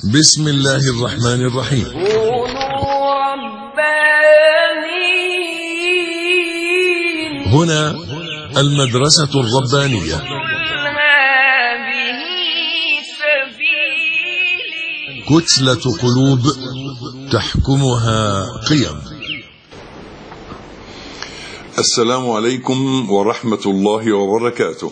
بسم الله الرحمن الرحيم. كونوا ربانيين. هنا المدرسة الربانية. هذه سبيلي. كتلة قلوب تحكمها قيم. السلام عليكم ورحمة الله وبركاته.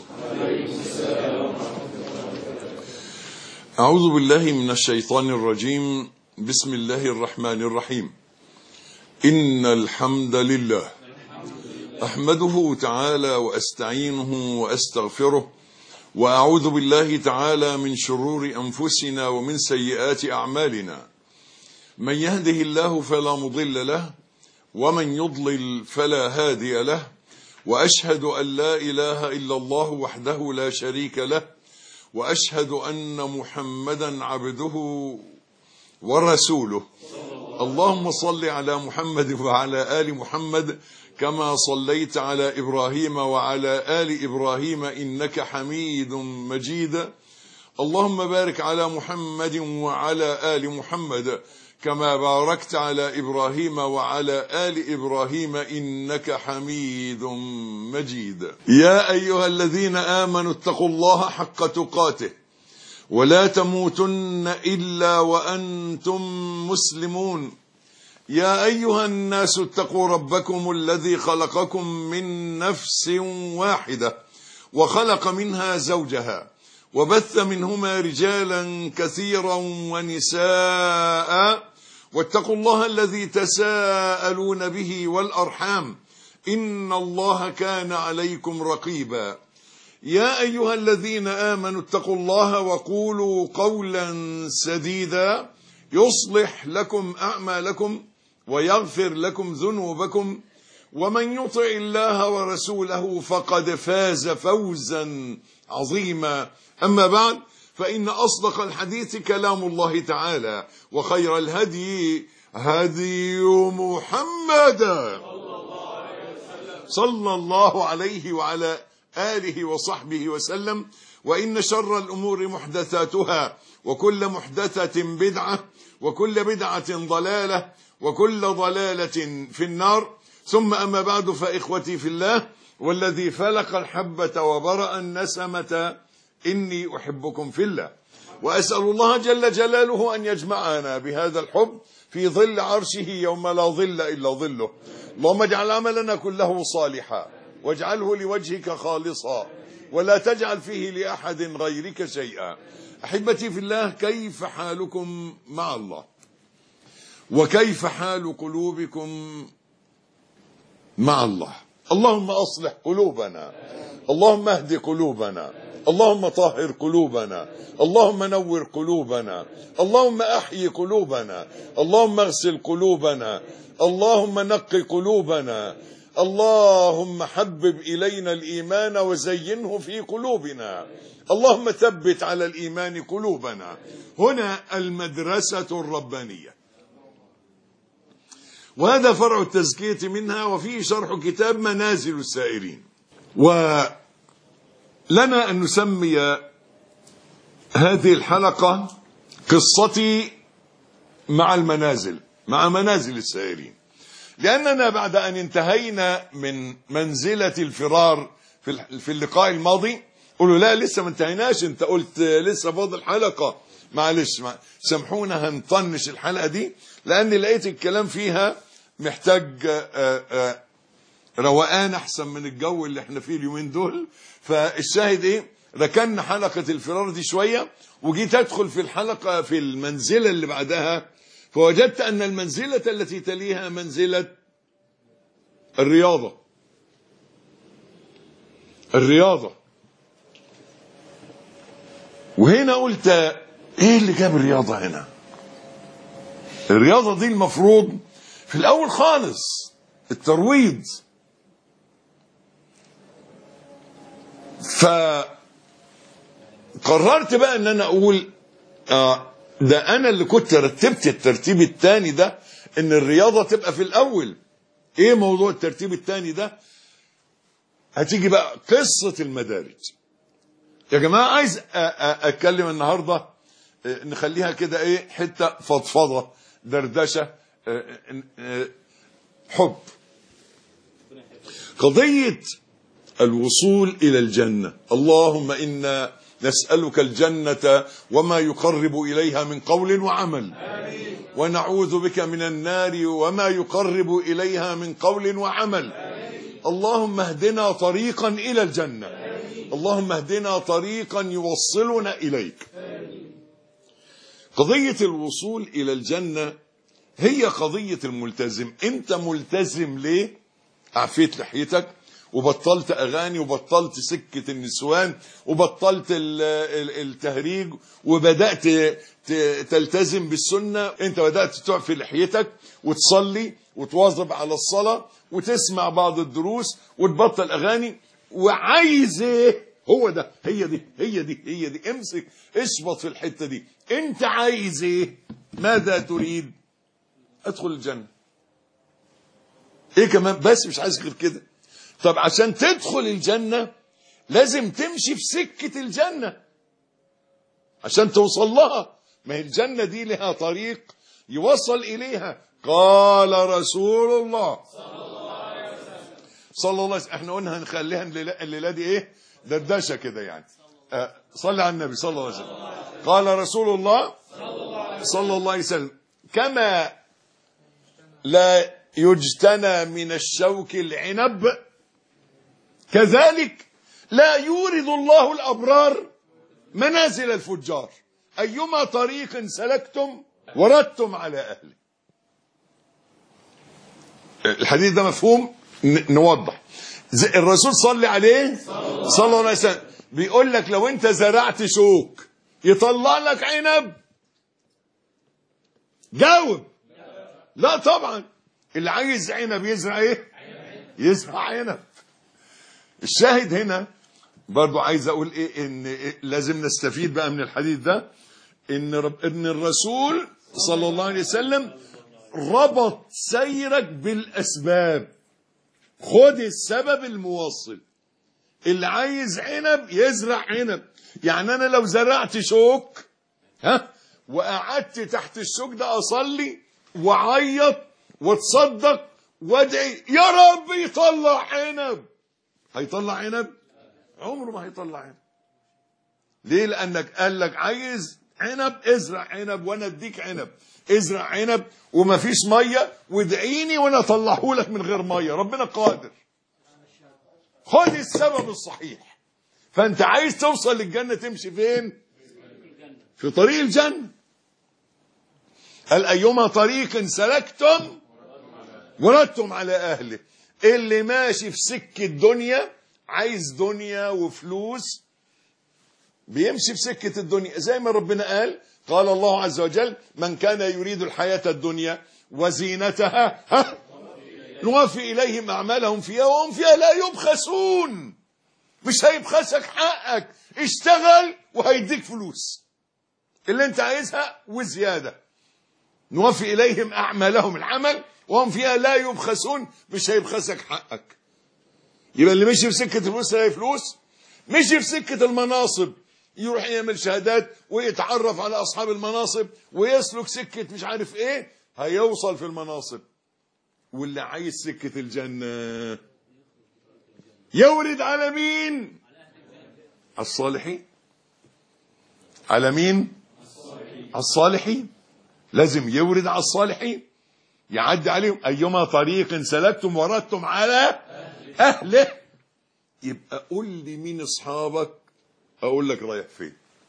أعوذ بالله من الشيطان الرجيم. بسم الله الرحمن الرحيم. إن الحمد لله أحمده تعالى وأستعينه وأستغفره، وأعوذ بالله تعالى من شرور أنفسنا ومن سيئات أعمالنا. من يهده الله فلا مضل له، ومن يضلل فلا هادي له، وأشهد أن لا إله إلا الله وحده لا شريك له، وأشهد أن محمدا عبده ورسوله. اللهم صل على محمد وعلى آل محمد كما صليت على إبراهيم وعلى آل إبراهيم إنك حميد مجيد. اللهم بارك على محمد وعلى آل محمد كما باركت على إبراهيم وعلى آل إبراهيم إنك حميد مجيد. يا أيها الذين آمنوا اتقوا الله حق تقاته ولا تموتن إلا وأنتم مسلمون. يا أيها الناس اتقوا ربكم الذي خلقكم من نفس واحدة وخلق منها زوجها وبث منهما رجالا كثيرا ونساء، واتقوا الله الذي تساءلون به والأرحام إن الله كان عليكم رقيبا. يا أيها الذين آمنوا اتقوا الله وقولوا قولا سديدا يصلح لكم أعمالكم ويغفر لكم ذنوبكم، ومن يطع الله ورسوله فقد فاز فوزا عظيما. أما بعد، فإن أصدق الحديث كلام الله تعالى، وخير الهدي هدي محمد صلى الله عليه وعلى آله وصحبه وسلم. وإن شر الأمور محدثاتها، وكل محدثة بدعة، وكل بدعة ضلالة، وكل ضلالة في النار. ثم أما بعد، فإخوتي في الله والذي فلق الحبة وبرأ النسمة إني أحبكم في الله، وأسأل الله جل جلاله أن يجمعنا بهذا الحب في ظل عرشه يوم لا ظل إلا ظله. اللهم اجعل عملنا كله صالحا، واجعله لوجهك خالصا، ولا تجعل فيه لأحد غيرك شيئا. أحبتي في الله، كيف حالكم مع الله؟ وكيف حال قلوبكم مع الله؟ اللهم أصلح قلوبنا، اللهم اهد قلوبنا، اللهم طهر قلوبنا، اللهم نور قلوبنا، اللهم أحيي قلوبنا، اللهم اغسل قلوبنا، اللهم نقي قلوبنا، اللهم حبب إلينا الإيمان وزينه في قلوبنا، اللهم ثبت على الإيمان قلوبنا. هنا المدرسة الربانية، وهذا فرع التزكية منها، وفيه شرح كتاب منازل السائرين. ولنا أن نسمي هذه الحلقة قصتي مع المنازل، مع منازل السائرين، لأننا بعد أن انتهينا من منزلة الفرار في اللقاء الماضي، قلوا لا لسه ما انتهيناش، انت قلت لسه فاضل حلقة، معلش سامحونا هنطنش الحلقة دي لأن لقيت الكلام فيها محتاج روقان أحسن من الجو اللي احنا فيه اليومين دول. فالشاهد ايه، ركننا حلقة الفرار دي شوية، وجيت أدخل في الحلقة في المنزلة اللي بعدها، فوجدت أن المنزلة التي تليها منزلة الرياضة. وهنا قلت ايه اللي جاب الرياضة هنا؟ الرياضة دي المفروض في الأول خالص الترويض. فقررت بقى ان انا اقول ده انا اللي كنت رتبت الترتيب الثاني ده، ان الرياضة تبقى في الاول. ايه موضوع الترتيب الثاني ده؟ هتيجي بقى قصة المدارج. يا جماعة عايز اتكلم النهاردة نخليها كده ايه، حتة فضفضة، دردشة، حب. قضية الوصول إلى الجنة. اللهم إنا نسألك الجنة وما يقرب إليها من قول وعمل، ونعوذ بك من النار وما يقرب إليها من قول وعمل. اللهم اهدنا طريقا إلى الجنة، اللهم اهدنا طريقا يوصلنا إليك. قضية الوصول إلى الجنة هي قضية الملتزم. أنت ملتزم ليه؟ عفيت لحيتك وبطلت أغاني وبطلت سكة النسوان وبطلت التهريج وبدأت تلتزم بالسنة. أنت بدأت تعفي لحيتك وتصلي وتواظب على الصلاة وتسمع بعض الدروس وتبطل أغاني. وعايز ايه؟ هو ده، هي دي امسك اشبط في الحتة دي. انت عايز ايه؟ ماذا تريد؟ ادخل الجنة. ايه كمان؟ بس مش عايز غير كده. طب عشان تدخل الجنة لازم تمشي في سكة الجنة عشان توصل لها. ما هي الجنة دي لها طريق يوصل إليها. قال رسول الله صلى الله عليه وسلم. احنا قلنا هنخليها الليلة دي ايه؟ دردشة كده يعني. صلى على النبي صلى الله عليه وسلم. قال رسول الله صلى الله عليه وسلم: كما لا يجتنى من الشوك العنب كذلك لا يورد الله الأبرار منازل الفجار. أيما طريق سلكتم وردتم على أهله. الحديث ده مفهوم؟ نوضح. الرسول صلى عليه صلى الله عليه وسلم بيقول لك لو انت زرعت شوك يطلع لك عنب؟ جاوب. لا طبعا. اللي عايز عنب يزرع ايه؟ يزرع عنب. الشاهد هنا برضو عايز اقول ايه، ان لازم نستفيد بقى من الحديث ده ان الرسول صلى الله عليه وسلم ربط سيرك بالاسباب. خد السبب الموصل. اللي عايز عنب يزرع عنب. يعني انا لو زرعت شوك وقعدت تحت الشوك ده اصلي وعيط واتصدق وادعي يا رب يطلع عنب، هيطلع عنب؟ عمره ما هيطلع عنب. ليه؟ لانك قال لك عايز عنب ازرع عنب وانا اديك عنب. ازرع عنب وما فيش ميه وادعيني وانا اطلعه لك من غير ميه. ربنا قادر. خد السبب الصحيح. فانت عايز توصل للجنه تمشي فين؟ في طريق الجنه. قال ايما طريق سلكتم وردتم على اهله. اللي ماشي في سكه دنيا، عايز دنيا وفلوس، بيمشي في سكه الدنيا. زي ما ربنا قال الله عز وجل: من كان يريد الحياه الدنيا وزينتها نوفي اليهم اعمالهم فيها وهم فيها لا يبخسون. مش هيبخسك حقك. اشتغل وهيديك فلوس اللي انت عايزها وزياده. نوفي اليهم اعمالهم، العمل، وهم فيها لا يبخسون. مش هيبخسك حقك. يبقى اللي مشي في سكه الفلوس هي فلوس. مشي في سكه المناصب، يروح يعمل شهادات ويتعرف على اصحاب المناصب ويسلك سكه مش عارف ايه، هيوصل في المناصب. واللي عايز سكه الجنه يورد على مين؟ على الصالحين. على مين؟ على الصالحين. لازم يورد على الصالحين، يعدي عليهم. ايما طريق سلكتم وردتم على اهله. يبقى قول لي مين اصحابك اقول لك رايح فين.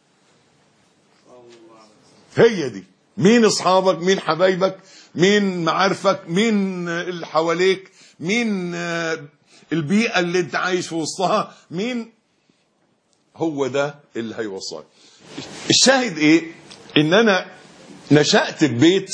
هي دي. مين اصحابك؟ مين حبايبك؟ مين معارفك؟ مين اللي حواليك؟ مين البيئة اللي انت عايش في وسطها؟ مين؟ هو ده اللي هيوصلك. الشاهد ايه؟ ان انا نشأت ببيت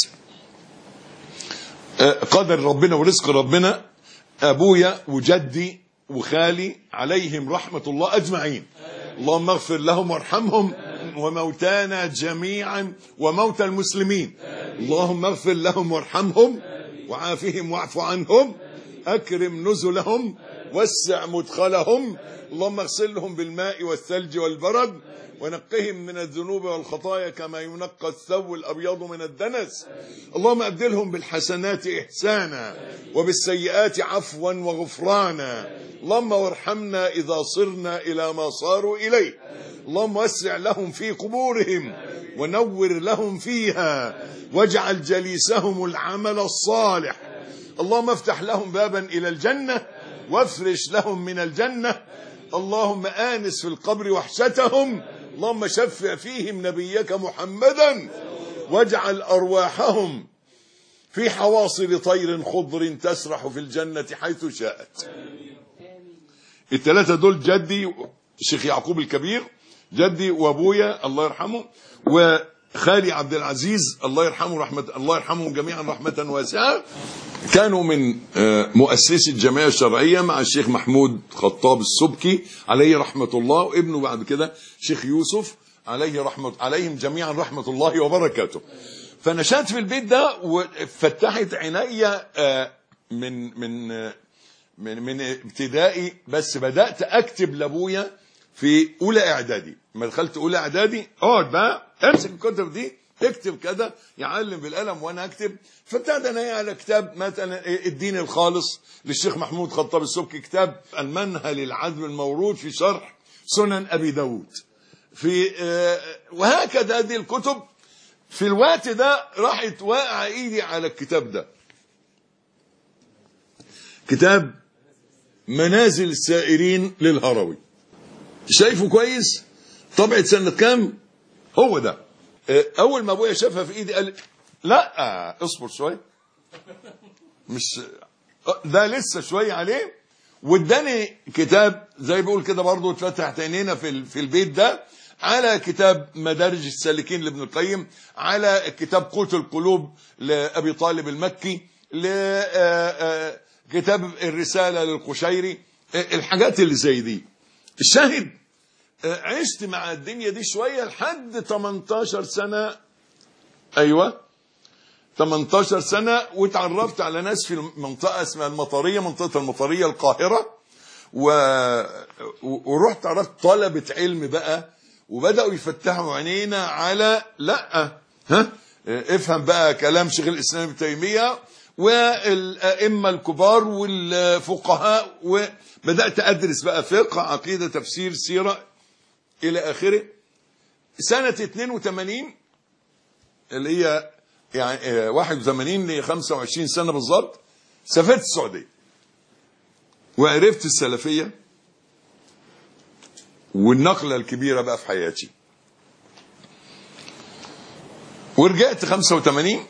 قدر ربنا ورزق ربنا. ابويا وجدي وخالي عليهم رحمة الله اجمعين. اللهم اغفر لهم وارحمهم وموتانا جميعا وموتى المسلمين. اللهم اغفر لهم وارحمهم وعافهم واعف عنهم. اكرم نزلهم وسع مدخلهم، اللهم اغسلهم بالماء والثلج والبرد، ونقهم من الذنوب والخطايا كما ينقى الثوب الأبيض من الدنس. اللهم أبدلهم بالحسنات إحسانا وبالسيئات عفوا وغفرانا. اللهم وارحمنا إذا صرنا إلى ما صاروا إليه. اللهم وسع لهم في قبورهم ونور لهم فيها، واجعل جليسهم العمل الصالح. اللهم افتح لهم بابا إلى الجنة وافرش لهم من الجنة. اللهم آنس في القبر وحشتهم. اللهم شفع فيهم نبيك محمدا، واجعل أرواحهم في حواصل طير خضر تسرح في الجنة حيث شاءت. الثلاثة دول جدي الشيخ يعقوب الكبير، جدي وابويا الله يرحمه، وخالي عبد العزيز الله يرحمه الله يرحمهم جميعا رحمة واسعة. كانوا من مؤسسي الجمعية الشرعية مع الشيخ محمود خطاب السبكي عليه رحمة الله، وابنه بعد كده شيخ يوسف عليهم جميعا رحمة الله وبركاته. فنشأت في البيت ده وفتحت عيني من ابتدائي، بس بدأت أكتب لأبويا في أولى إعدادي. ما دخلت أولى إعدادي اقعد بقى امسك الكتب دي اكتب كده، يعلم بالقلم وانا اكتب. فابتدى انا على كتاب مثلا الدين الخالص للشيخ محمود خطاب السبكي، كتاب المنهل العذب المورود في شرح سنن ابي داود، في وهكذا هذه الكتب. في الوقت ده راحت واقع ايدي على الكتاب ده، كتاب منازل السائرين للهروي. شايفه كويس؟ طبعة سنة كام؟ هو ده. اول ما ابويا شافها في ايدي قال لا اصبر شويه، مش ده لسه شويه عليه. واداني كتاب زي بيقول كده برضه، اتفتحت عينينا في البيت ده على كتاب مدارج السالكين لابن القيم، على كتاب قوت القلوب لابي طالب المكي، لكتاب الرساله للقشيري، الحاجات اللي زي دي. الشاهد عشت مع الدنيا دي شوية لحد 18 سنة. أيوة 18 سنة. واتعرفت على ناس في منطقة اسمها المطرية، منطقة المطرية القاهرة، ورحت عرفت طلبة علم بقى، وبدأوا يفتحوا عينينا على لا افهم بقى كلام شيخ الإسلام ابن تيمية والأئمة الكبار والفقهاء. وبدأت أدرس بقى فقه، عقيدة، تفسير، سيرة إلى آخره. سنة 82 اللي هي يعني 81 ل 25 سنة بالظبط، سافرت السعودية وعرفت السلفية والنقلة الكبيرة بقى في حياتي. ورجعت 85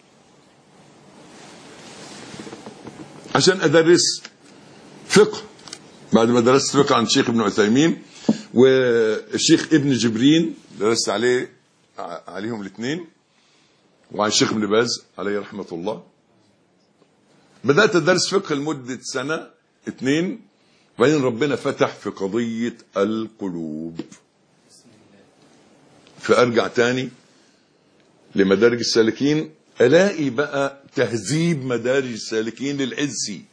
عشان أدرس فقه، بعد ما درست فقه عن الشيخ ابن عثيمين والشيخ ابن جبرين، درست عليهم الاثنين، وعن الشيخ ابن باز عليه رحمة الله. بدأت أدرس فقه لمدة سنة 2، وبعدين ربنا فتح في قضية القلوب، فأرجع تاني لمدارج السالكين، ألاقي بقى تهذيب مدارج السالكين للعزي.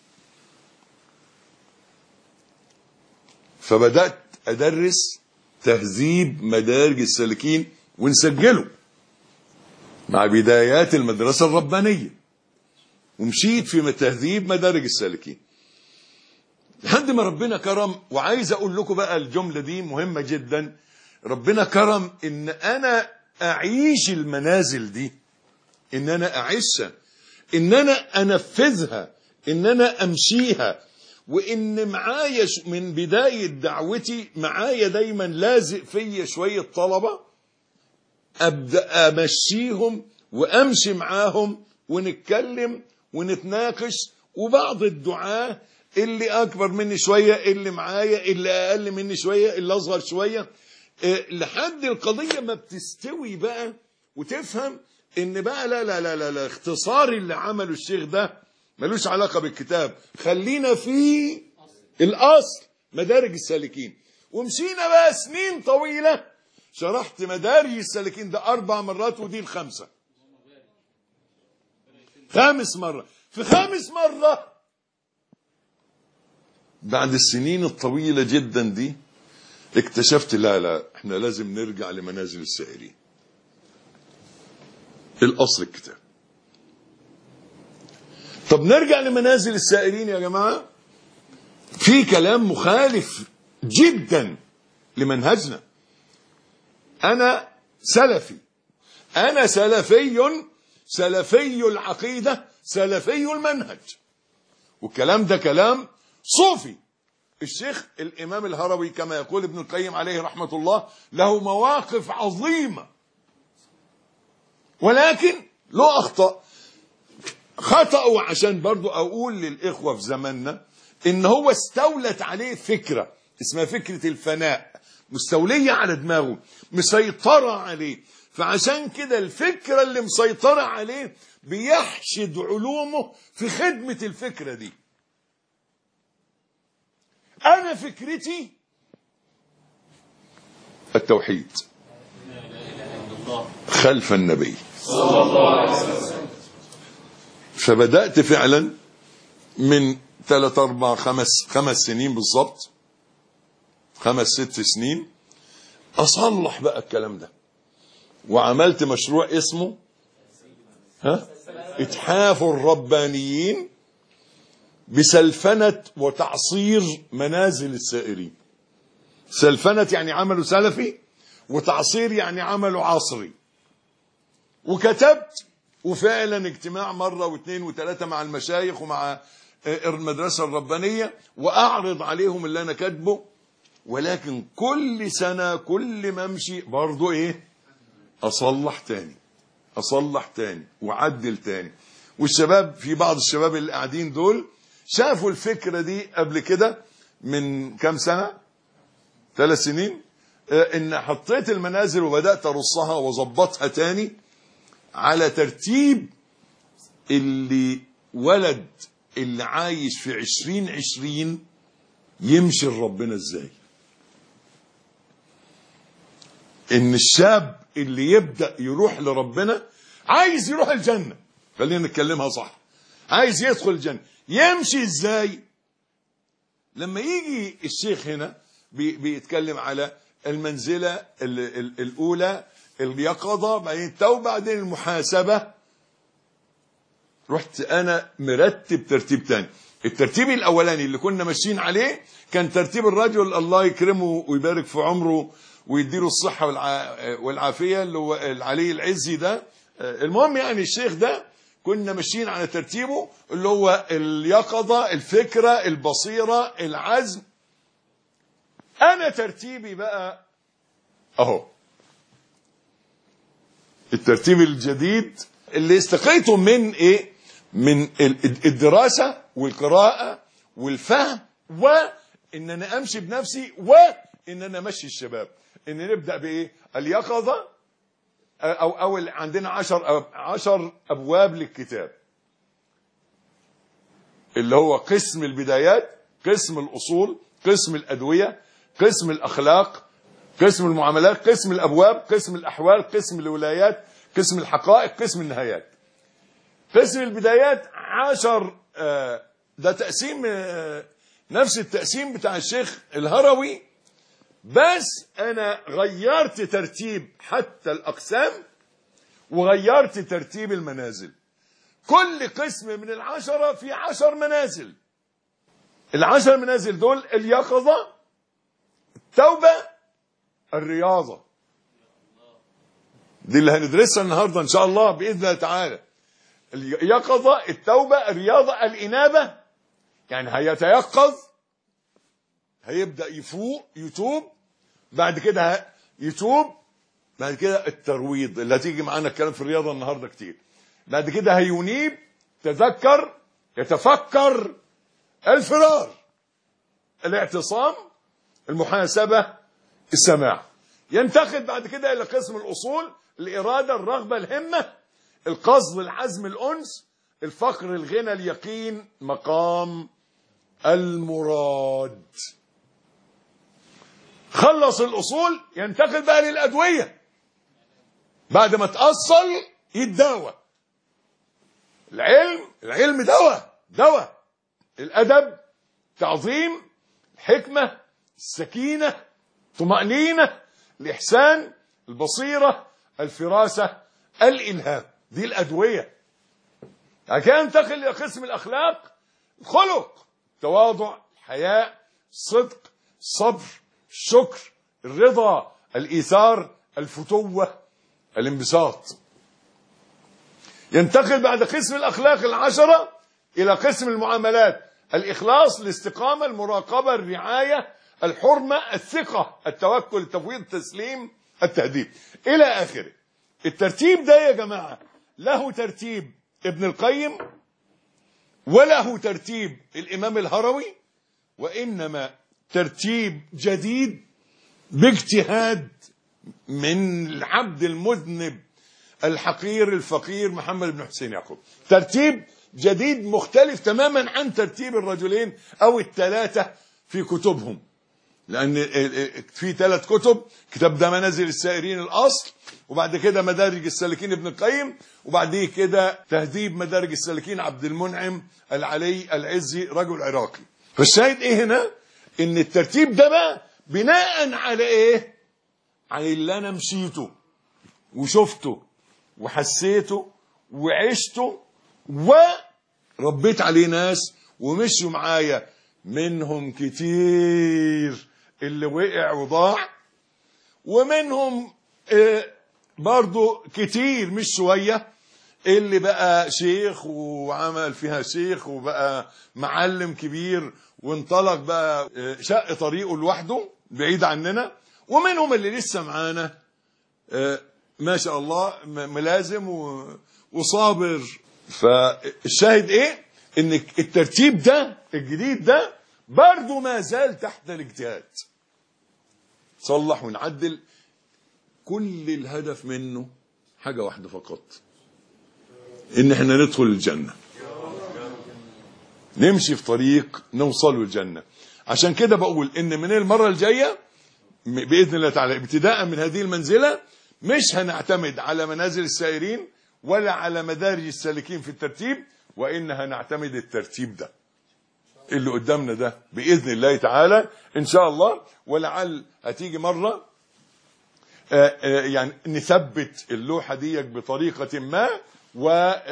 فبدأت أدرس تهذيب مدارج السالكين ونسجله مع بدايات المدرسة الربانية، ومشيت في تهذيب مدارج السالكين لحد ما ربنا كرم. وعايز أقول لكم بقى الجملة دي مهمة جدا، ربنا كرم إن أنا أعيش المنازل دي، إن أنا أعيشها، إن أنا أنفذها، إن أنا أمشيها. وإن معايا من بداية دعوتي معايا دايما لازق فيا شوية طلبة، أبدأ أمشيهم وأمشي معاهم ونتكلم ونتناقش. وبعض الدعاة اللي أكبر مني شوية، اللي معايا اللي أقل مني شوية، اللي أصغر شوية، لحد القضية ما بتستوي بقى وتفهم إن بقى لا لا لا لا, لا اختصار اللي عمله الشيخ ده ملوش علاقة بالكتاب، خلينا في الأصل مدارج السالكين. ومشينا بقى سنين طويلة، شرحت مدارج السالكين ده 4 مرات، ودي ال5 5 مرة. في 5 مرة بعد السنين الطويلة جدا دي اكتشفت لا احنا لازم نرجع لمنازل السائرين. الأصل الكتاب. طب نرجع لمنازل السائرين يا جماعة، في كلام مخالف جدا لمنهجنا. أنا سلفي، أنا سلفي العقيدة، سلفي المنهج، والكلام ده كلام صوفي. الشيخ الإمام الهروي كما يقول ابن القيم عليه رحمة الله له مواقف عظيمة، ولكن له أخطأ. خطأه عشان برضو أقول للإخوة في زماننا إن هو استولت عليه فكرة اسمها فكرة الفناء، مستولية على دماغه، مسيطرة عليه. فعشان كده الفكرة اللي مسيطرة عليه بيحشد علومه في خدمة الفكرة دي. أنا فكرتي التوحيد خلف النبي صلى الله عليه وسلم. فبدأت فعلا من 3 4 5 سنين بالضبط، 5 6 سنين أصلح بقى الكلام ده، وعملت مشروع اسمه إتحاف الربانيين بسلفنة وتعصير منازل السائرين. سلفنة يعني عمله سلفي، وتعصير يعني عمله عصري. وكتبت، وفعلا اجتماع مرة واثنين وثلاثة مع المشايخ ومع المدرسة الربانية، وأعرض عليهم اللي أنا كاتبه. ولكن كل سنة كل ما امشي برضو أصلح تاني وعدل تاني. والشباب، في بعض الشباب اللي قاعدين دول شافوا الفكرة دي قبل كده من كام سنة، 3 سنين، ان حطيت المنازل وبدأت ارصها وظبطها تاني على ترتيب اللي ولد اللي عايش في 2020 يمشي لربنا ازاي. ان الشاب اللي يبدأ يروح لربنا عايز يروح الجنة، خلينا نتكلمها صح، عايز يدخل الجنة، يمشي ازاي؟ لما يجي الشيخ هنا بيتكلم على المنزلة الأولى اليقظة، بعدين التوبة، بعدين المحاسبة، رحت أنا مرتب ترتيب تاني. الترتيب الأولاني اللي كنا ماشيين عليه كان ترتيب الرجل الله يكرمه ويبارك في عمره ويديله الصحة والعافية، اللي هو العلي العزي ده. المهم يعني الشيخ ده كنا ماشيين على ترتيبه اللي هو اليقظة، الفكرة، البصيرة، العزم. أنا ترتيبي بقى أهو الترتيب الجديد اللي استقيته من من الدراسة والقراءة والفهم، وإن أنا أمشي بنفسي، وإن أنا أمشي الشباب. إن نبدأ اليقظة، أو عندنا 10 أبواب للكتاب، اللي هو قسم البدايات، قسم الأصول، قسم الأدوية، قسم الأخلاق، قسم المعاملات، قسم الأبواب، قسم الأحوال، قسم الولايات، قسم الحقائق، قسم النهايات. قسم البدايات 10، ده تقسيم نفس التقسيم بتاع الشيخ الهروي، بس أنا غيرت ترتيب حتى الأقسام وغيرت ترتيب المنازل. كل قسم من 10 في 10 منازل. 10 منازل دول اليقظة، التوبة، الرياضة. دي اللي هندرسها النهاردة إن شاء الله بإذن الله تعالى. اليقظة، التوبة، الرياضة، الإنابة، يعني هيتيقظ، هيبدأ يفوق، يتوب، بعد كده يتوب، بعد كده الترويض اللي هتيجي معانا الكلام في الرياضة النهاردة كتير، بعد كده هينيب، تذكر، يتفكر، الفرار، الاعتصام، المحاسبة، السماع. ينتقل بعد كده إلى قسم الأصول، الإرادة، الرغبة، الهمة، القصد، العزم، الأنس، الفقر، الغنى، اليقين، مقام المراد. خلص الأصول ينتقل بقى للأدوية، بعد ما تأصل يتداوى. العلم دواء، الأدب تعظيم، الحكمة، السكينة، الطمأنينة، الإحسان، البصيرة، الفراسة، الإلهام. دي الأدوية. كان ينتقل إلى قسم الأخلاق: الخلق، تواضع، الحياء، الصدق، الصبر، الشكر، الرضا، الإيثار، الفتوة، الانبساط. ينتقل بعد قسم الأخلاق العشرة إلى قسم المعاملات: الإخلاص، الاستقامة، المراقبة، الرعاية، الحرمة، الثقة، التوكل، التفويض، التسليم، التهذيب، إلى آخره. الترتيب ده يا جماعة له ترتيب ابن القيم وله ترتيب الإمام الهروي، وإنما ترتيب جديد باجتهاد من العبد المذنب الحقير الفقير محمد بن حسين يعقوب. ترتيب جديد مختلف تماما عن ترتيب الرجلين أو الثلاثة في كتبهم، لأن في 3 كتب: كتاب ده منازل السائرين الأصل، وبعد كده مدارج السالكين ابن القيم، وبعد كده تهذيب مدارج السالكين عبد المنعم العلي العزي رجل عراقي. فالشاهد ايه هنا؟ ان الترتيب ده بقى بناء على ايه؟ على اللي انا مشيته وشفته وحسيته وعشته وربيت عليه ناس ومشوا معايا، منهم كتير اللي وقع وضاع، ومنهم برضو كتير مش شوية اللي بقى شيخ وعمل فيها شيخ وبقى معلم كبير وانطلق بقى شق طريقه لوحده بعيد عننا، ومنهم اللي لسه معانا ما شاء الله ملازم وصابر. فالشاهد ايه؟ ان الترتيب ده الجديد ده برضو ما زال تحت الاجتهاد، صلح ونعدل. كل الهدف منه حاجة واحدة فقط: ان احنا ندخل الجنة، نمشي في طريق نوصل الجنة. عشان كده بقول ان من المرة الجاية بإذن الله تعالى ابتداء من هذه المنزلة مش هنعتمد على منازل السائرين ولا على مدارج السالكين في الترتيب، وإن هنعتمد الترتيب ده اللي قدامنا ده بإذن الله تعالى إن شاء الله. ولعل هتيجي مرة يعني نثبت اللوحة دي بطريقة ما، و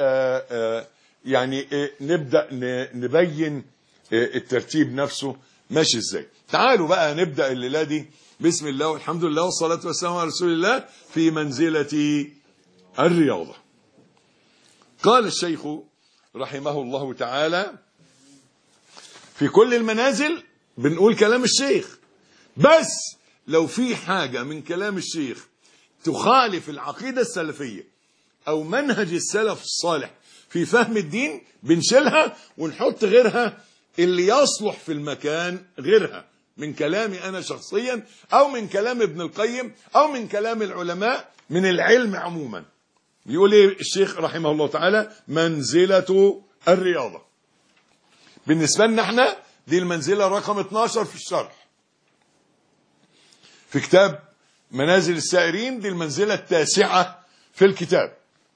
يعني نبدأ نبين الترتيب نفسه ماشي ازاي. تعالوا بقى نبدأ الليلة دي بسم الله والحمد لله والصلاة والسلام على رسول الله في منزلة الرياضة. قال الشيخ رحمه الله تعالى: في كل المنازل بنقول كلام الشيخ، بس لو في حاجة من كلام الشيخ تخالف العقيدة السلفية أو منهج السلف الصالح في فهم الدين بنشيلها ونحط غيرها اللي يصلح في المكان غيرها، من كلامي أنا شخصيا أو من كلام ابن القيم أو من كلام العلماء من العلم عموما. يقول ايه الشيخ رحمه الله تعالى؟ منزلة الرياضة. بالنسبة لنا احنا دي المنزلة رقم 12 في الشرح في كتاب منازل السائرين، دي المنزلة 9 في الكتاب.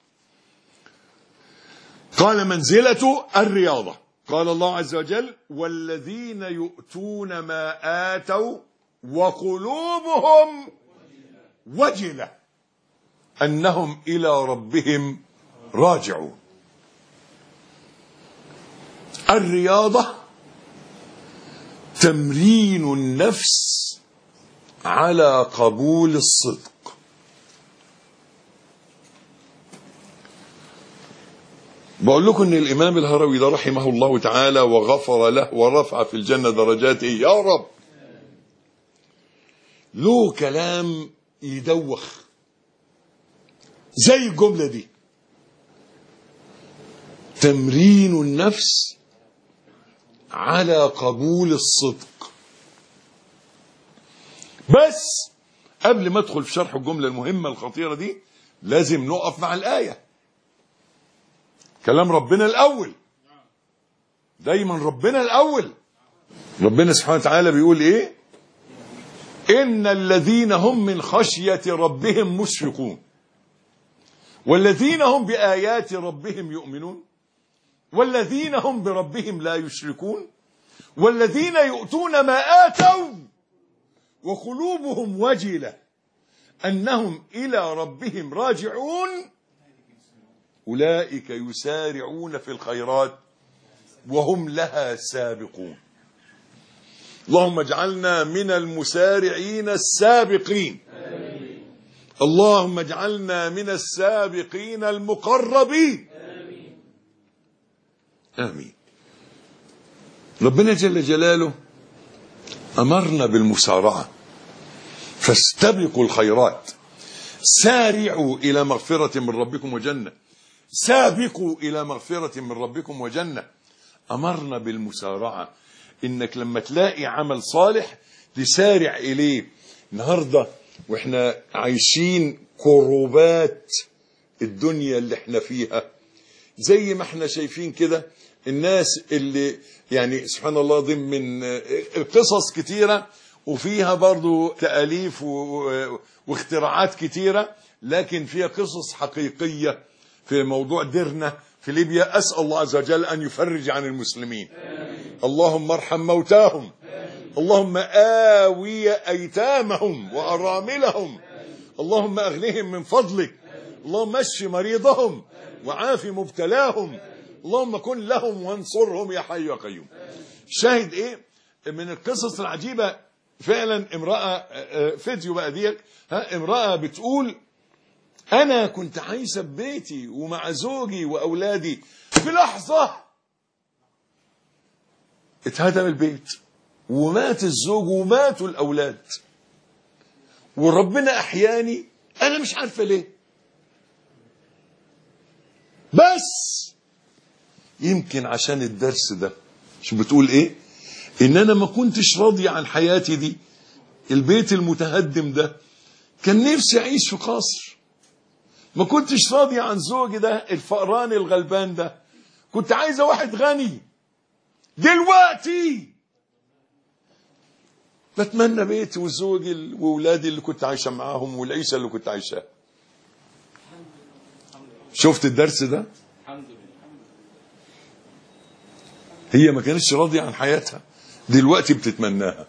قال: منزلة الرياضة. قال الله عز وجل: والذين يؤتون ما آتوا وقلوبهم وجلة أنهم إلى ربهم راجعون. الرياضة تمرين النفس على قبول الصدق. بقول لكم ان الامام الهروي ده رحمه الله تعالى وغفر له ورفع في الجنة درجاته يا رب، له كلام يدوخ زي الجملة دي: تمرين النفس على قبول الصدق. بس قبل ما ادخل في شرح الجملة المهمة الخطيرة دي لازم نقف مع الآية. كلام ربنا الأول، دايما ربنا الأول. ربنا سبحانه وتعالى بيقول ايه؟ إن الذين هم من خشية ربهم مشفقون والذين هم بآيات ربهم يؤمنون والذين هم بربهم لا يشركون والذين يؤتون ما آتوا وقلوبهم وجلة أنهم إلى ربهم راجعون أولئك يسارعون في الخيرات وهم لها سابقون. اللهم اجعلنا من المسارعين السابقين. آمين. اللهم اجعلنا من السابقين المقربين. آمين. آمين. ربنا جل جلاله أمرنا بالمسارعة، فاستبقوا الخيرات، سارعوا إلى مغفرة من ربكم وجنة، سابقوا إلى مغفرة من ربكم وجنة. أمرنا بالمسارعة، إنك لما تلاقي عمل صالح تسارع إليه. النهاردة وإحنا عايشين كروبات الدنيا اللي احنا فيها، زي ما احنا شايفين كده الناس اللي يعني سبحان الله ضمن قصص كتيرة وفيها برضو تأليف واختراعات كتيرة، لكن فيها قصص حقيقية. في موضوع ديرنا في ليبيا، أسأل الله عز وجل أن يفرج عن المسلمين. اللهم ارحم موتاهم، اللهم آوي أيتامهم وأراملهم، اللهم أغنهم من فضلك، اللهم اشف مريضهم وعاف مبتلاهم، اللهم كن لهم وانصرهم يا حي يا قيوم. شاهد ايه من القصص العجيبة فعلا؟ امرأة فيديو بقى ديك، امرأة بتقول انا كنت عايشة ببيتي ومع زوجي واولادي، في لحظة اتهدم البيت ومات الزوج وماتوا الاولاد، وربنا احياني انا مش عارفة ليه. بس يمكن عشان الدرس ده. شو بتقول ايه؟ ان انا ما كنتش راضي عن حياتي دي، البيت المتهدم ده، كان نفسي اعيش في قصر. ما كنتش راضي عن زوجي ده الفقران الغلبان ده، كنت عايزة واحد غني. دلوقتي بتمنى بيتي وزوجي وولادي اللي كنت عايشة معاهم والعيشة اللي كنت عايشاها. شفت الدرس ده؟ هي ما كانتش راضية عن حياتها، دلوقتي بتتمناها.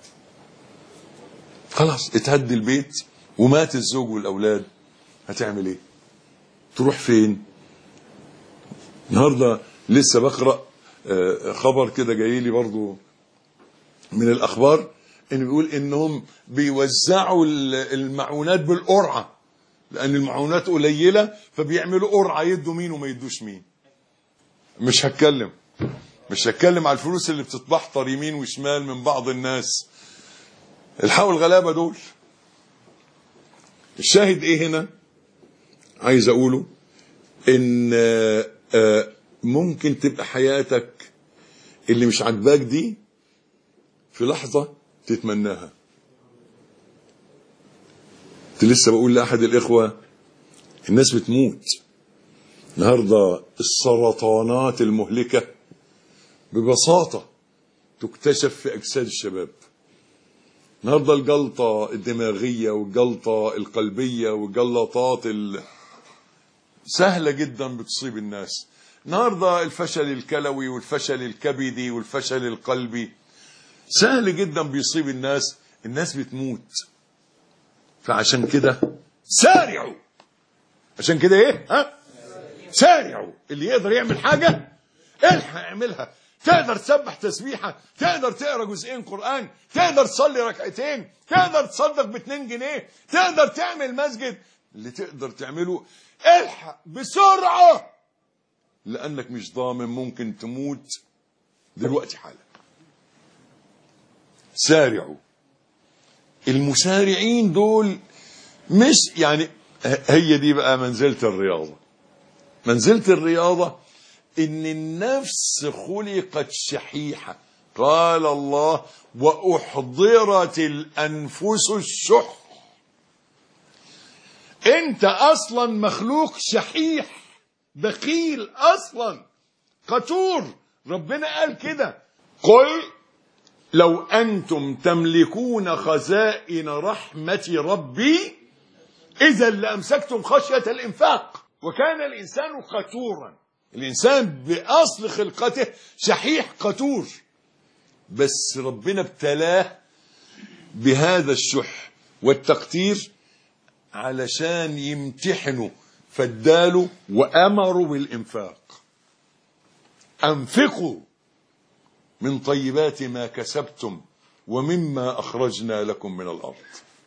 خلاص اتهد البيت ومات الزوج والأولاد، هتعمل ايه؟ تروح فين؟ النهاردة لسه بقرأ خبر كده جاي لي برضو من الأخبار، إنه بيقول إنهم بيوزعوا المعونات بالقرعة، لأن المعونات قليلة فبيعملوا قرعة يدوا مين وما يدوش مين. مش هتكلم على الفلوس اللي بتتبحطر يمين وشمال من بعض الناس. الحقوا الغلابة دول. الشاهد ايه هنا؟ عايز اقوله ان ممكن تبقى حياتك اللي مش عاجباك دي في لحظة تتمناها. لسه بقول لأحد الإخوة الناس بتموت النهاردة، السرطانات المهلكة ببساطة تكتشف في أجساد الشباب. النهاردة الجلطة الدماغية والجلطة القلبية والجلطات سهلة جدا بتصيب الناس. النهاردة الفشل الكلوي والفشل الكبدي والفشل القلبي سهل جدا بيصيب الناس. الناس بتموت. فعشان كده سارعوا. عشان كده ايه؟ سارعوا. اللي يقدر يعمل حاجة الحق اعملها. تقدر تسبح تسبيحة، تقدر تقرأ جزئين قرآن، تقدر تصلي ركعتين، تقدر تصدق ب2 جنيه، تقدر تعمل مسجد. اللي تقدر تعمله الحق بسرعة، لأنك مش ضامن ممكن تموت دلوقتي حالا. سارعوا. المسارعين دول مش يعني هي دي بقى منزلة الرياضة. منزلة الرياضة إن النفس خلقت شحيحة. قال الله وأحضرت الأنفس الشح. أنت أصلا مخلوق شحيح بخيل أصلا قتور. ربنا قال كده قل لو أنتم تملكون خزائن رحمة ربي إذا لأمسكتم خشية الإنفاق وكان الإنسان قتورا. الإنسان بأصل خلقته شحيح قتور. بس ربنا ابتلاه بهذا الشح والتقتير علشان يمتحنه، فاداله وأمروا بالإنفاق. أنفقوا من طيبات ما كسبتم ومما أخرجنا لكم من الأرض.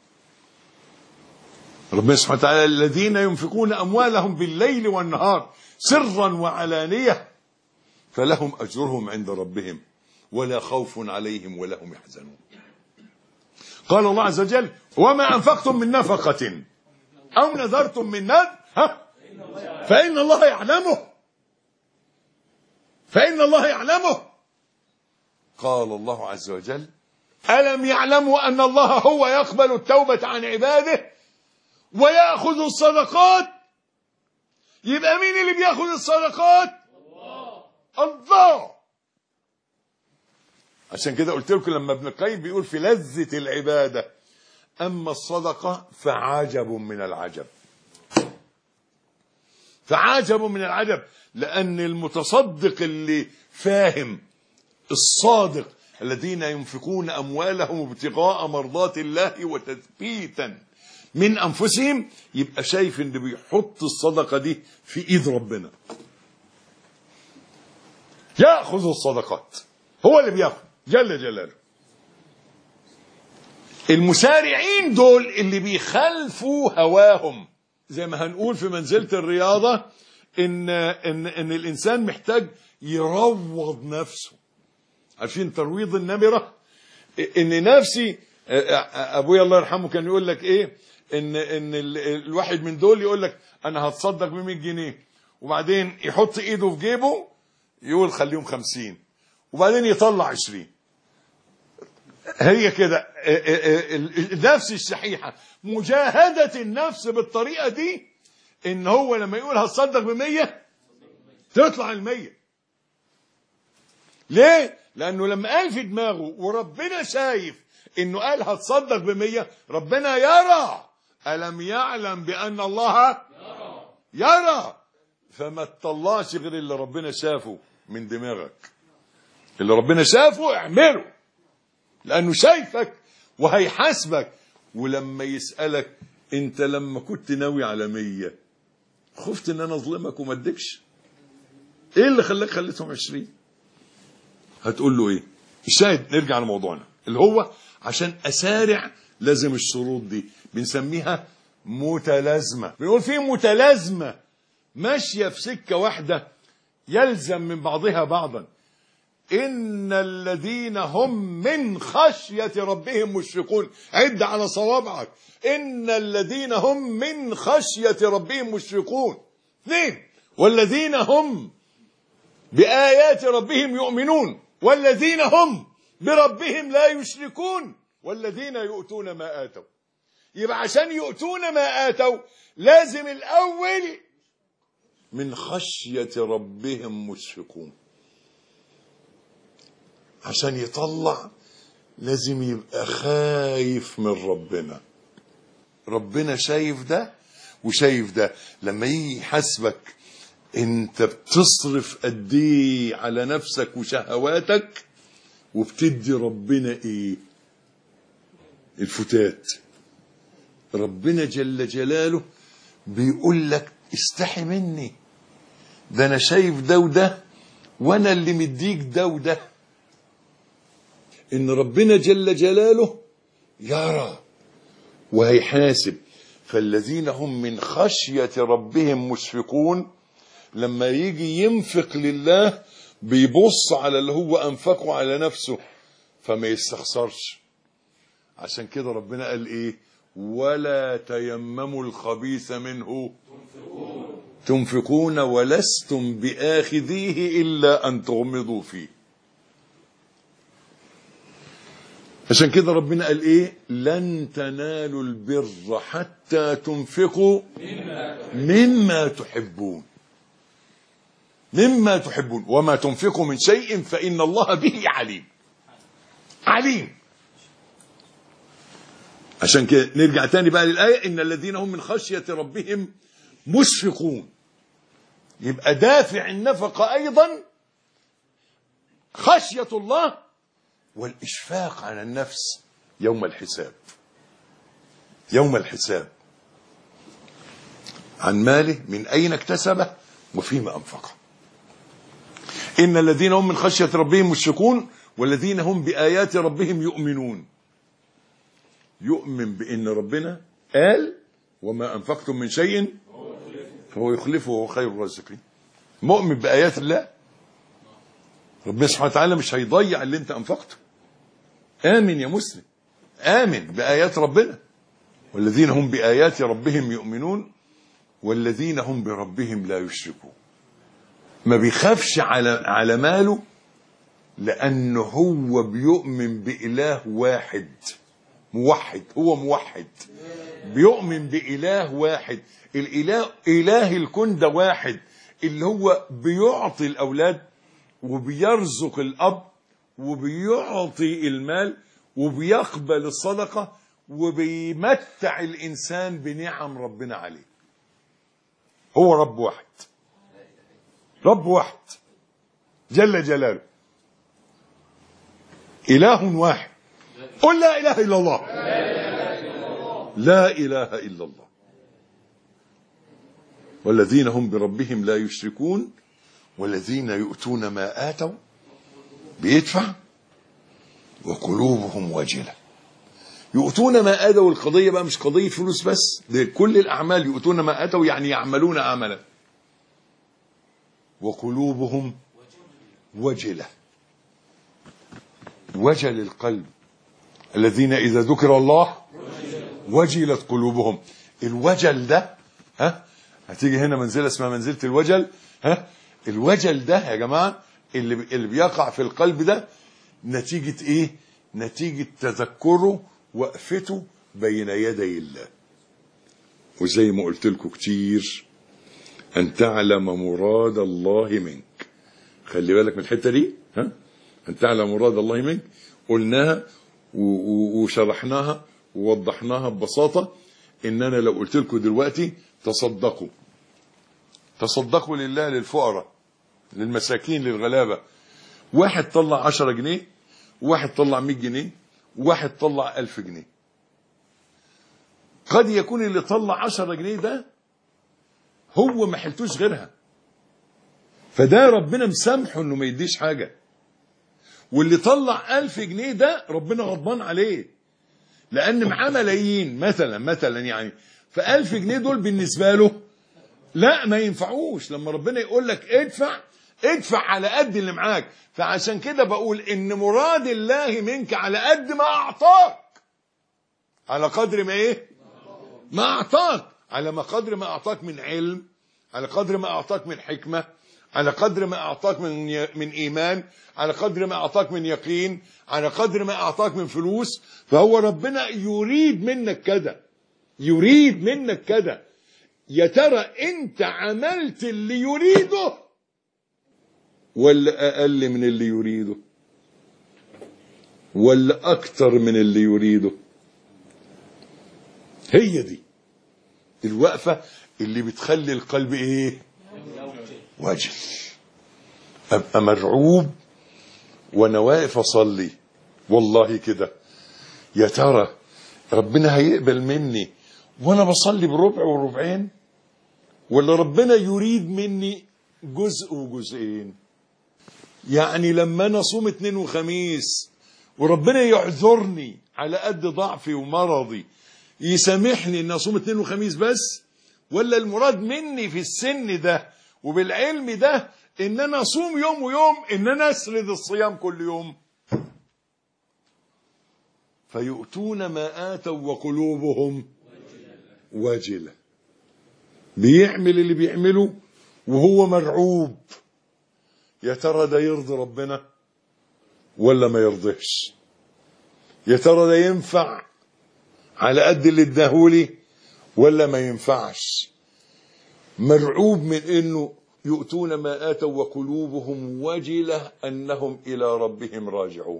ربنا سبحانه وتعالى الذين ينفقون أموالهم بالليل والنهار سرا وعلانية فلهم أجرهم عند ربهم ولا خوف عليهم ولا هم يحزنون. قال الله عز وجل وما أنفقتم من نفقة أو نذرتم من نذر فإن الله يعلمه قال الله عز وجل ألم يعلموا أن الله هو يقبل التوبة عن عباده ويأخذ الصدقات؟ يبقى مين اللي بيأخذ الصدقات؟ الله. عشان كده قلت لكم لما ابن القيم بيقول في لذة العبادة أما الصدقة فعجب من العجب، فعجب من العجب، لأن المتصدق اللي فاهم الصادق الذين ينفقون أموالهم ابتغاء مرضات الله وتثبيتا من أنفسهم يبقى شايف إن بيحط الصدقة دي في إيد ربنا. يأخذ الصدقات، هو اللي بيأخذ جل جلاله. المسارعين دول اللي بيخالفوا هواهم، زي ما هنقول في منزلة الرياضة إن الإنسان محتاج يروض نفسه. عارفين ترويض النمرة؟ إن نفسي أبويا الله يرحمه كان يقول لك إيه؟ إن الواحد من دول يقول لك أنا هتصدق ب100 جنيه، وبعدين يحط إيده في جيبه يقول خليهم 50، وبعدين يطلع 20. هي كده النفس الشحيحة مجاهدة النفس بالطريقة دي، إن هو لما يقول هتصدق ب100 تطلع 100. ليه؟ لأنه لما قال في دماغه وربنا شايف إنه قال هتصدق ب100، ربنا يرى. ألم يعلم بأن الله يرى؟ فما تطلعش غير اللي ربنا شافه من دماغك. اللي ربنا شافه اعمله، لأنه شايفك وهيحاسبك. ولما يسألك انت لما كنت ناوي على 100 خفت ان انا اظلمك وما اديكش، ايه اللي خلاك خليتهم 20؟ هتقول له ايه؟ الشاهد نرجع لموضوعنا اللي هو عشان اسارع لازم الشروط دي بنسميها متلازمة. بنقول فيه متلازمة ماشية في سكة واحدة يلزم من بعضها بعضا. إن الذين هم من خشية ربهم مشفقون. عد على صوابعك. إن الذين هم من خشية ربهم مشفقون. 2 والذين هم بآيات ربهم يؤمنون والذين هم بربهم لا يشركون والذين يؤتون ما آتوا. يبقى عشان يؤتون ما آتوا لازم الأول من خشية ربهم مشفقون. عشان يطلع لازم يبقى خايف من ربنا. ربنا شايف ده وشايف ده. لما يجي يحاسبك انت بتصرف قد ايه على نفسك وشهواتك وبتدي ربنا ايه؟ الفتات. ربنا جل جلاله بيقول لك استحي مني، ده انا شايف ده وده وانا اللي مديك ده وده. ان ربنا جل جلاله يرى وهيحاسب. فالذين هم من خشية ربهم مشفقون لما يجي ينفق لله بيبص على اللي هو أنفقه على نفسه فما يستخسرش. عشان كده ربنا قال إيه؟ ولا تيمموا الخبيث منه تنفقون ولستم بآخذيه إلا أن تغمضوا فيه. عشان كده ربنا قال إيه؟ لن تنالوا البر حتى تنفقوا مما تحبون. مما تحبون وما تنفقوا من شيء فإن الله به عليم. عليم. عشان كده نرجع تاني بقى للآية إن الذين هم من خشية ربهم مشفقون. يبقى دافع النفقة أيضا خشية الله والإشفاق على النفس يوم الحساب. يوم الحساب عن ماله من أين اكتسبه وفيما أنفقه. إن الذين هم من خشية ربهم مشفقون والذين هم بآيات ربهم يؤمنون. يؤمن بأن ربنا قال وما أنفقتم من شيء فهو يخلفه وهو خير الرازقين. مؤمن بآيات الله، ربنا سبحانه وتعالى مش هيضيع اللي انت أنفقته. آمن يا مسلم، آمن بآيات ربنا. والذين هم بآيات ربهم يؤمنون والذين هم بربهم لا يشركون. ما بيخافش على ماله لأنه هو بيؤمن بإله واحد موحد. هو موحد بيؤمن بإله واحد. الإله إله الكون ده واحد، اللي هو بيعطي الأولاد وبيرزق الأب وبيعطي المال وبيقبل الصدقة وبيمتع الإنسان بنعم ربنا عليه. هو رب واحد، رب واحد جل جلاله، إله واحد. قل لا إله إلا الله، لا إله إلا الله. والذين هم بربهم لا يشركون والذين يؤتون ما آتوا بيدفع وقلوبهم وجلة. يؤتون ما آتوا، القضية بقى مش قضية فلوس بس، ده كل الأعمال. يؤتون ما آتوا يعني يعملون عملا وقلوبهم وجلة. وجل القلب الذين إذا ذكر الله وجلت قلوبهم. الوجل ده هتيجي هنا منزلة اسمها منزلة الوجل. الوجل ده يا جماعة اللي بيقع في القلب ده نتيجة ايه؟ نتيجة تذكره وقفته بين يدي الله. وزي ما قلت لكم كتير، أن تعلم مراد الله منك. خلي بالك من الحتة دي. أن تعلم مراد الله منك قلناها وشرحناها ووضحناها ببساطة. إننا لو قلت لكم دلوقتي تصدقوا لله، للفقراء، للمساكين، للغلابة، واحد طلع 10 جنيه، واحد طلع 100 جنيه، واحد طلع 1000 جنيه. قد يكون اللي طلع 10 جنيه ده هو ما حلتوش غيرها، فده ربنا مسامحه انه ما يديش حاجة. واللي طلع 1000 جنيه ده ربنا غضبان عليه لأن معاه ملايين مثلا يعني، ف1000 جنيه دول بالنسبة له لا ما ينفعوش. لما ربنا يقول لك ادفع على قد اللي معاك. فعشان كده بقول ان مراد الله منك على قد ما اعطاك، على قدر ما ايه؟ ما اعطاك، على ما قدر ما اعطاك من علم، على قدر ما اعطاك من حكمة، على قدر ما اعطاك من ايمان، على قدر ما اعطاك من يقين، على قدر ما اعطاك من فلوس. فهو ربنا يريد منك كده، يريد منك كده. يا ترى انت عملت اللي يريده ولا اقل من اللي يريده ولا اكتر من اللي يريده؟ هي دي الوقفة اللي بتخلي القلب ايه؟ وجل. ابقى مرعوب وانا واقف اصلي والله كده، يا ترى ربنا هيقبل مني وانا بصلي بربع وربعين، ولا ربنا يريد مني جزء وجزئين؟ يعني لما انا اصوم 2 وخميس وربنا يعذرني على قد ضعفي ومرضي، يسامحني ان اصوم 2 وخميس بس، ولا المراد مني في السن ده وبالعلم ده ان انا اصوم يوم ويوم، ان انا اسرد الصيام كل يوم؟ فيؤتون ما آتوا وقلوبهم وجلة. بيعمل اللي بيعمله وهو مرعوب، يا ترى ده يرضي ربنا ولا ما يرضيش؟ يا ترى ده ينفع على قد اللي اداهولي ولا ما ينفعش؟ مرعوب من انه يؤتون ما آتوا وقلوبهم وجلة انهم الى ربهم راجعون.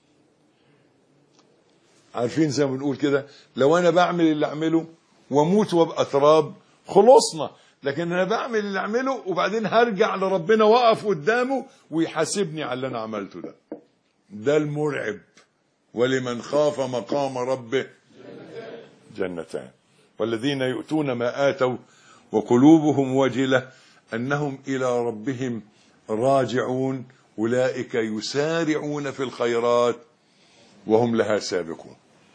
عارفين زي ما بنقول كده، لو انا بعمل اللي اعمله واموت وابقى تراب خلصنا، لكن انا بعمل اللي اعمله وبعدين هرجع لربنا واقف قدامه ويحاسبني على اللي انا عملته ده. ده المرعب. ولمن خاف مقام ربه جنتان والذين يؤتون ما آتوا وقلوبهم وجلة أنهم إلى ربهم راجعون أولئك يسارعون في الخيرات وهم لها سابقون.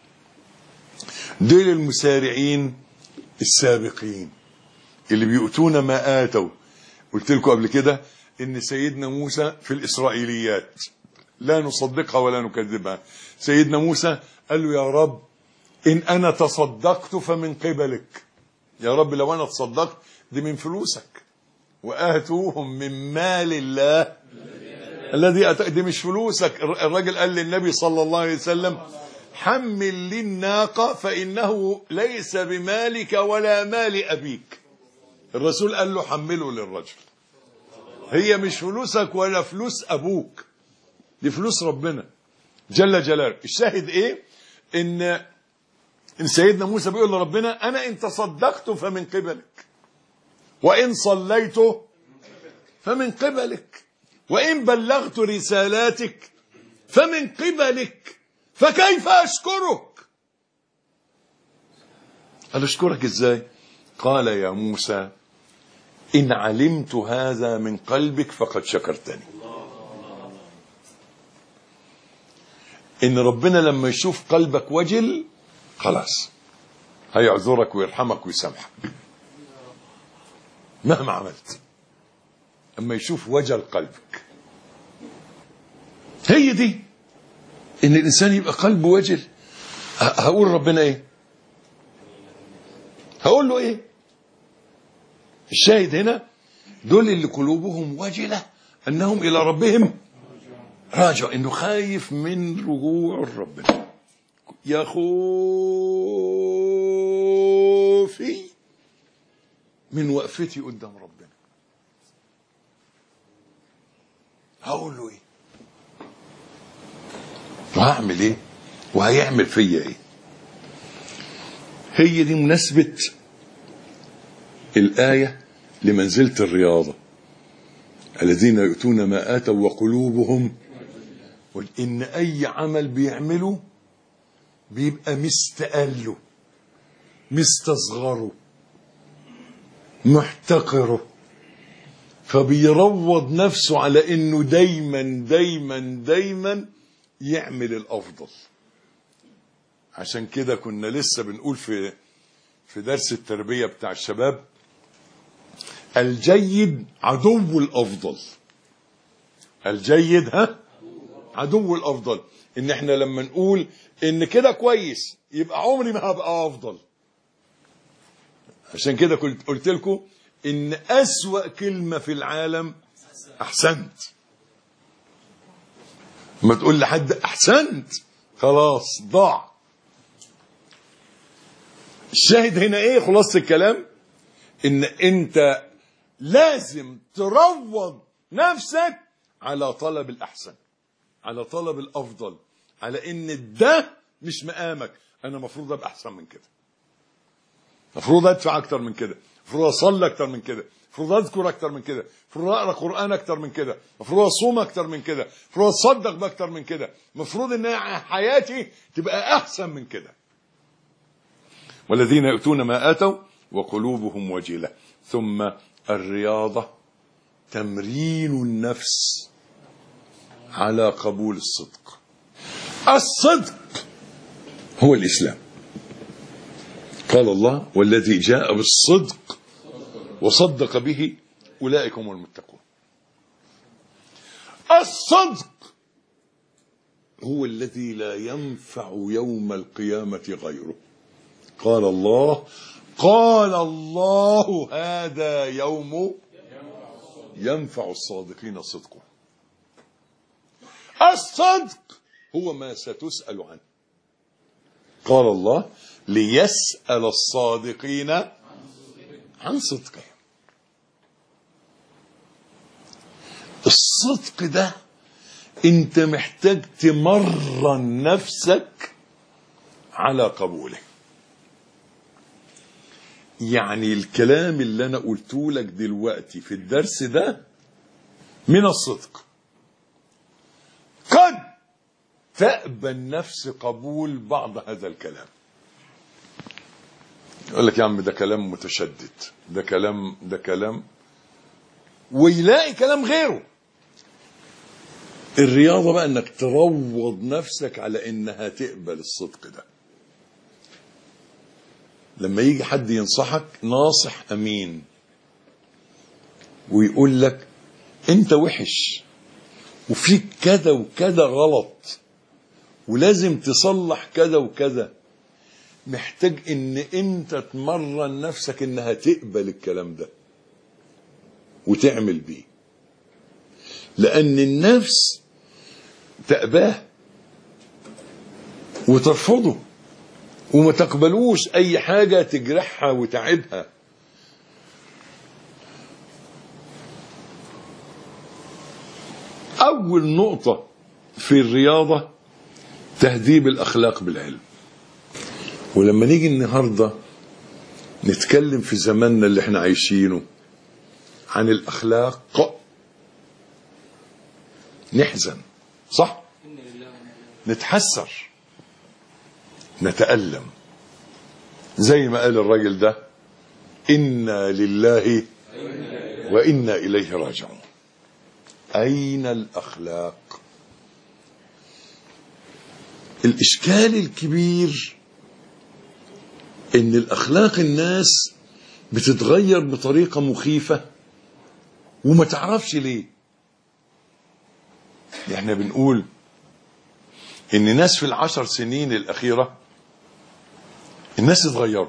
دول المسارعين السابقين اللي بيؤتون ما آتوا. قلت لكم قبل كده إن سيدنا موسى في الإسرائيليات لا نصدقها ولا نكذبها. سيدنا موسى قال له يا رب إن أنا تصدقت فمن قبلك. يا رب لو أنا تصدقت دي من فلوسك، وآتوهم من مال الله الذي أتى، دي مش فلوسك. الراجل قال للنبي صلى الله عليه وسلم حمل لي الناقة فإنه ليس بمالك ولا مال أبيك. الرسول قال له حمله للرجل، هي مش فلوسك ولا فلوس أبوك، دي فلوس ربنا جل جلاله. الشاهد إيه؟ إن سيدنا موسى بيقول لربنا أنا إن تصدقت فمن قبلك، وإن صليت فمن قبلك، وإن بلغت رسالاتك فمن قبلك، فكيف أشكرك؟ قال أشكرك إزاي؟ قال يا موسى إن علمت هذا من قلبك فقد شكرتني. إن ربنا لما يشوف قلبك وجل خلاص هيعذرك ويرحمك ويسامحك مهما عملت. اما يشوف وجل قلبك، هي دي ان الانسان يبقى قلبه وجل. هقول ربنا ايه؟ هقول له ايه؟ الشاهد هنا دول اللي قلوبهم وجلة انهم الى ربهم راجع، انه خايف من رجوع ربنا. يا خوفي من وقفتي قدام ربنا. هقول له ايه؟ وهعمل ايه؟ وهيعمل فيا ايه؟ هي دي مناسبة الآية لمنزلة الرياضة. الذين يؤتون ما آتوا وقلوبهم، وإن أي عمل بيعمله بيبقى مستقله، مستصغره، محتقره، فبيروض نفسه على انه دايما دايما دايما يعمل الافضل. عشان كده كنا لسه بنقول في درس التربية بتاع الشباب الجيد عدو الافضل. الجيد عدو الافضل. ان احنا لما نقول ان كده كويس يبقى عمري ما هبقى افضل. عشان كده قلت لكم ان اسوأ كلمة في العالم احسنت. ما تقول لحد احسنت خلاص ضاع. الشاهد هنا ايه؟ خلاص الكلام ان انت لازم تروض نفسك على طلب الاحسن، على طلب الافضل، على ان ده مش مقامك. انا مفروض ابقى احسن من كده، مفروض ادفع اكتر من كده، مفروض اصلي اكتر من كده، مفروض اذكر اكتر من كده، مفروض اقرا قران اكتر من كده، مفروض اصوم اكتر من كده، مفروض اتصدق باكتر من كده، مفروض ان حياتي تبقى احسن من كده. والذين يؤتون ما آتوا وقلوبهم وجلة. ثم الرياضة تمرين النفس على قبول الصدق. الصدق هو الإسلام. قال الله والذي جاء بالصدق وصدق به أولئك هم المتقون. الصدق هو الذي لا ينفع يوم القيامة غيره. قال الله هذا يوم ينفع الصادقين صدقه. الصدق هو ما ستسأل عنه. قال الله ليسأل الصادقين عن صدقهم. الصدق ده انت محتاج تمرن نفسك على قبوله. يعني الكلام اللي انا قلته لك دلوقتي في الدرس ده من الصدق. قد تأبى النفس قبول بعض هذا الكلام. يقول لك يا عم ده كلام متشدد، ده كلام ويلاقي كلام غيره. الرياضة بقى انك تروض نفسك على انها تقبل الصدق ده. لما يجي حد ينصحك ناصح امين ويقول لك انت وحش وفيك كذا وكذا غلط ولازم تصلح كذا وكذا، محتاج ان انت تمرن نفسك انها تقبل الكلام ده وتعمل بيه، لان النفس تأباه وترفضه وما تقبلوش اي حاجة تجرحها وتعبها. اول نقطة في الرياضة تهذيب الاخلاق بالعلم. ولما نيجي النهاردة نتكلم في زماننا اللي احنا عايشينه عن الاخلاق نحزن، صح؟ نتحسر، نتألم، زي ما قال الراجل ده إنا لله وإنا إليه راجعون. أين الأخلاق؟ الإشكال الكبير إن الأخلاق الناس بتتغير بطريقة مخيفة وما تعرفش ليه. احنا بنقول إن ناس في 10 سنين الأخيرة الناس اتغيروا،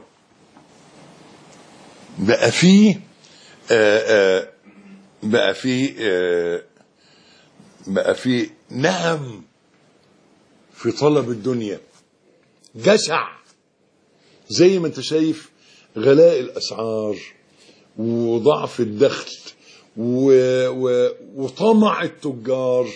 بقى في نهم في طلب الدنيا، جشع زي ما انت شايف، غلاء الأسعار وضعف الدخل وطمع التجار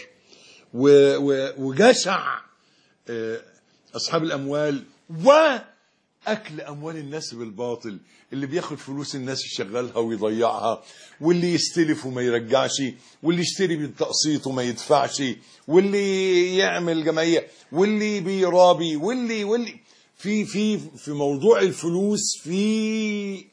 وجشع أصحاب الأموال وأكل أموال الناس بالباطل، اللي بياخد فلوس الناس يشغلها ويضيعها، واللي يستلف وما يرجعش، واللي يشتري بالتقسيط وما يدفعش، واللي يعمل جمعية، واللي بيرابي، واللي في موضوع الفلوس في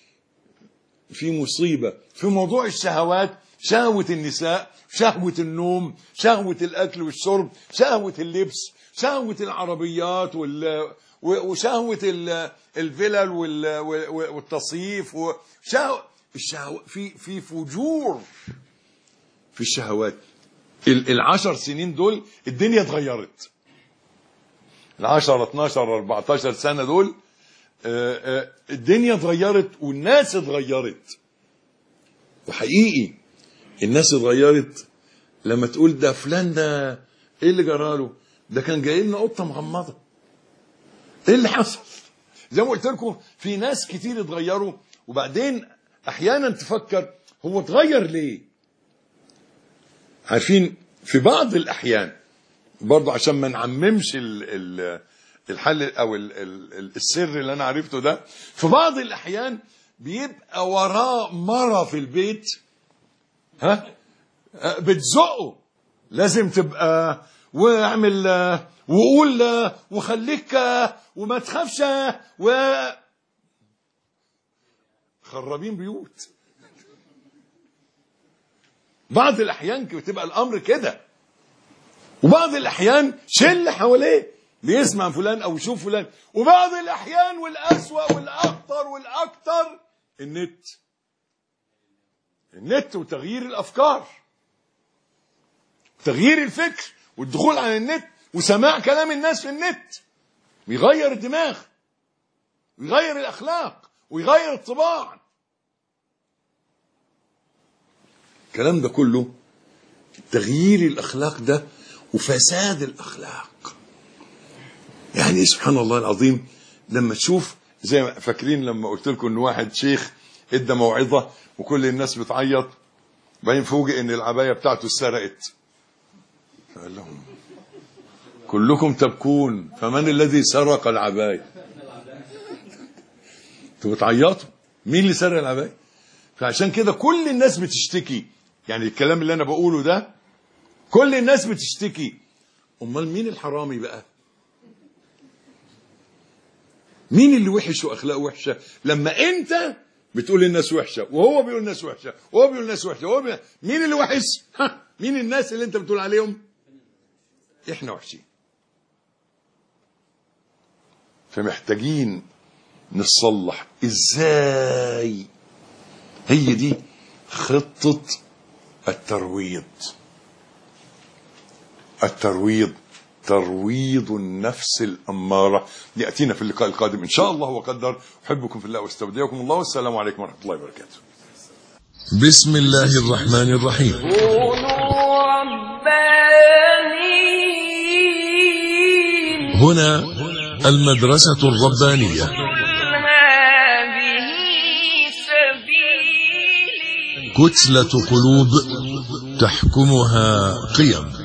مصيبة. في موضوع الشهوات، شهوة النساء، شهوة النوم، شهوة الأكل والشرب، شهوة اللبس، شهوة العربيات وشهوة الفلل والتصيف الشهوة في فجور في الشهوات. 10 سنين دول الدنيا اتغيرت. 10 12 14 سنة دول الدنيا اتغيرت والناس اتغيرت. وحقيقي الناس اتغيرت. لما تقول ده فلان ده ايه اللي جراله، ده كان جاي لنا قطه مغمضه، ايه اللي حصل؟ زي ما قلت لكم في ناس كتير اتغيروا. وبعدين احيانا تفكر هو اتغير ليه. عارفين في بعض الاحيان برضه عشان ما نعممش الحل او السر اللي انا عرفته ده، في بعض الاحيان بيبقى وراه مرة في البيت بتزقه، لازم تبقى واعمل وقول وخليك وما تخافش خرابين بيوت. بعض الاحيان بتبقى الامر كده، وبعض الاحيان شله حواليه بيسمع فلان او يشوف فلان، وبعض الاحيان والاسوأ والاخطر والاكثر النت وتغيير الافكار، تغيير الفكر والدخول على النت وسماع كلام الناس في النت ويغير الدماغ ويغير الاخلاق ويغير الطباع. الكلام ده كله تغيير الاخلاق ده وفساد الاخلاق. يعني سبحان الله العظيم لما تشوف، زي ما فاكرين لما قلت لكم ان واحد شيخ ادى موعظه وكل الناس بتعيط، بعدين فوجئ ان العبايه بتاعته اتسرقت، فقال لهم كلكم تبكون فمن الذي سرق العبايه؟ انتوا بتعيطوا، مين اللي سرق العبايه؟ فعشان كده كل الناس بتشتكي. يعني الكلام اللي انا بقوله ده كل الناس بتشتكي، امال مين الحرامي بقى؟ مين اللي وحش واخلاقه وحشه؟ لما انت بتقول الناس وحشه وهو بيقول الناس وحشه وهو بيقول الناس وحشه مين اللي وحش؟ مين الناس اللي انت بتقول عليهم؟ احنا وحشين. فمحتاجين نصلح. ازاي؟ هي دي خطة الترويض. ترويض النفس الأمارة. يأتينا في اللقاء القادم إن شاء الله وقدر. أحبكم في الله واستودعكم الله، والسلام عليكم ورحمة الله وبركاته. بسم الله الرحمن الرحيم. كونوا ربانيين. هنا المدرسة الربانية. هذه سبيلي. كتلة قلوب تحكمها قيم.